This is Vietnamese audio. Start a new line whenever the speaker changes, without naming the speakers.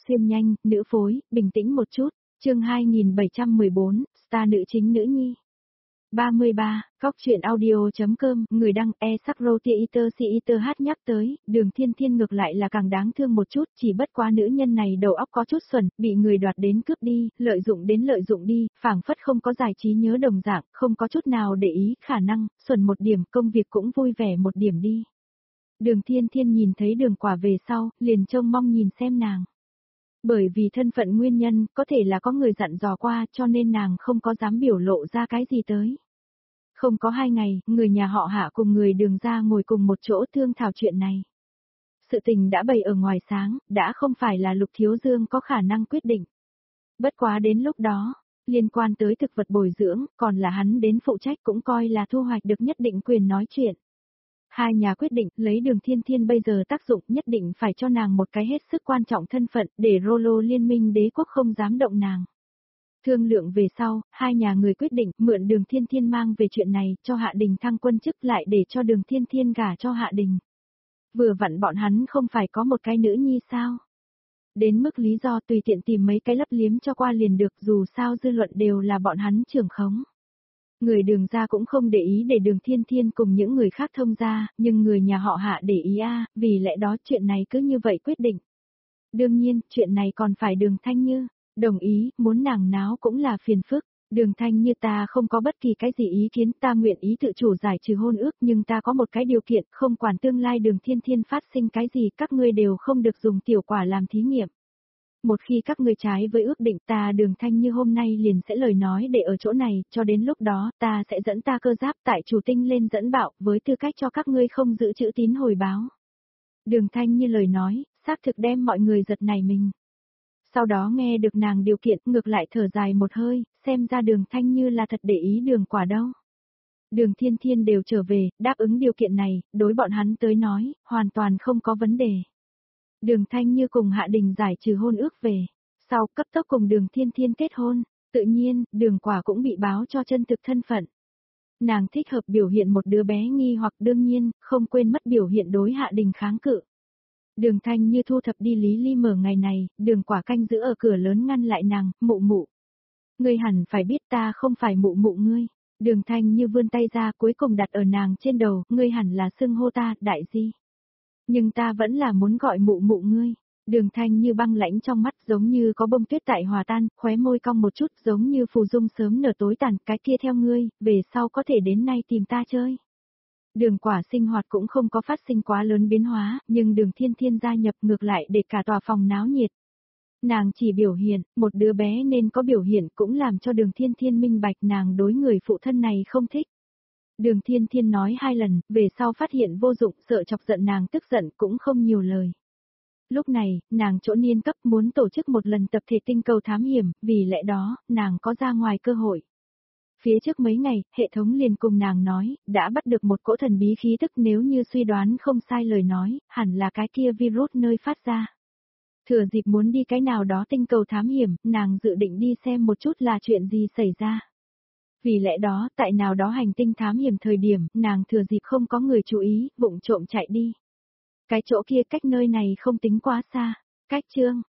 Xuyên nhanh, nữ phối, bình tĩnh một chút. Chương 2714, star nữ chính nữ nhi. 33, góc truyện audio.com, người đăng e-sakro theater theater hát nhắc tới, Đường Thiên Thiên ngược lại là càng đáng thương một chút, chỉ bất quá nữ nhân này đầu óc có chút xuẩn, bị người đoạt đến cướp đi, lợi dụng đi, phảng phất không có giải trí nhớ đồng dạng, không có chút nào để ý, khả năng, xuẩn một điểm, công việc cũng vui vẻ một điểm đi. Đường Thiên Thiên nhìn thấy Đường Quả về sau, liền trông mong nhìn xem nàng. Bởi vì thân phận nguyên nhân, có thể là có người dặn dò qua cho nên nàng không có dám biểu lộ ra cái gì tới. Không có 2 ngày, người nhà họ Hạ cùng người Đường ra ngồi cùng một chỗ thương thảo chuyện này. Sự tình đã bày ở ngoài sáng, đã không phải là Lục Thiếu Dương có khả năng quyết định. Bất quá đến lúc đó, liên quan tới thực vật bồi dưỡng, còn là hắn đến phụ trách cũng coi là thu hoạch được nhất định quyền nói chuyện. Hai nhà quyết định lấy Đường Thiên Thiên bây giờ tác dụng nhất định phải cho nàng một cái hết sức quan trọng thân phận để Rolo liên minh đế quốc không dám động nàng. Thương lượng về sau, hai nhà người quyết định mượn Đường Thiên Thiên mang về chuyện này cho Hạ Đình thăng quân chức lại để cho Đường Thiên Thiên gả cho Hạ Đình. Vừa vặn bọn hắn không phải có một cái nữ nhi sao? Đến mức lý do tùy tiện tìm mấy cái lấp liếm cho qua liền được dù sao dư luận đều là bọn hắn trưởng khống. Người Đường ra cũng không để ý để Đường Thiên Thiên cùng những người khác thông ra, nhưng người nhà họ Hạ để ý vì lẽ đó chuyện này cứ như vậy quyết định. Đương nhiên, chuyện này còn phải Đường Thanh Như đồng ý, muốn nàng náo cũng là phiền phức. Đường Thanh Như ta không có bất kỳ cái gì ý kiến, ta nguyện ý tự chủ giải trừ hôn ước nhưng ta có một cái điều kiện, không quản tương lai Đường Thiên Thiên phát sinh cái gì các ngươi đều không được dùng tiểu quả làm thí nghiệm. Một khi các ngươi trái với ước định ta Đường Thanh Như hôm nay liền sẽ lời nói để ở chỗ này, cho đến lúc đó ta sẽ dẫn ta cơ giáp tại chủ tinh lên dẫn bạo với tư cách cho các ngươi không giữ chữ tín hồi báo. Đường Thanh Như lời nói, xác thực đem mọi người giật nảy mình. Sau đó nghe được nàng điều kiện ngược lại thở dài một hơi, xem ra Đường Thanh Như là thật để ý Đường Quả đâu. Đường Thiên Thiên đều trở về, đáp ứng điều kiện này, đối bọn hắn tới nói, hoàn toàn không có vấn đề. Đường Thanh Như cùng Hạ Đình giải trừ hôn ước về, sau cấp tốc cùng Đường Thiên Thiên kết hôn, tự nhiên, Đường Quả cũng bị báo cho chân thực thân phận. Nàng thích hợp biểu hiện một đứa bé nghi hoặc đương nhiên, không quên mất biểu hiện đối Hạ Đình kháng cự. Đường Thanh Như thu thập đi Lý Ly mở ngày này, Đường Quả canh giữ ở cửa lớn ngăn lại nàng, mụ mụ. Ngươi hẳn phải biết ta không phải mụ mụ ngươi. Đường Thanh Như vươn tay ra cuối cùng đặt ở nàng trên đầu, ngươi hẳn là xưng hô ta, đại di. Nhưng ta vẫn là muốn gọi mụ mụ ngươi. Đường Thanh Như băng lãnh trong mắt giống như có bông tuyết tại hòa tan, khóe môi cong một chút giống như phù dung sớm nở tối tàn, cái kia theo ngươi, về sau có thể đến nay tìm ta chơi. Đường Quả sinh hoạt cũng không có phát sinh quá lớn biến hóa, nhưng Đường Thiên Thiên gia nhập ngược lại để cả tòa phòng náo nhiệt. Nàng chỉ biểu hiện, một đứa bé nên có biểu hiện cũng làm cho Đường Thiên Thiên minh bạch nàng đối người phụ thân này không thích. Đường Thiên Thiên nói 2 lần, về sau phát hiện vô dụng sợ chọc giận nàng tức giận cũng không nhiều lời. Lúc này, nàng chỗ niên cấp muốn tổ chức một lần tập thể tinh cầu thám hiểm, vì lẽ đó, nàng có ra ngoài cơ hội. Phía trước mấy ngày, hệ thống liền cùng nàng nói, đã bắt được một cỗ thần bí khí tức nếu như suy đoán không sai lời nói, hẳn là cái kia virus nơi phát ra. Thừa dịp muốn đi cái nào đó tinh cầu thám hiểm, nàng dự định đi xem một chút là chuyện gì xảy ra. Vì lẽ đó, tại nào đó hành tinh thám hiểm thời điểm, nàng thừa dịp không có người chú ý, vụng trộm chạy đi. Cái chỗ kia cách nơi này không tính quá xa. Cách chương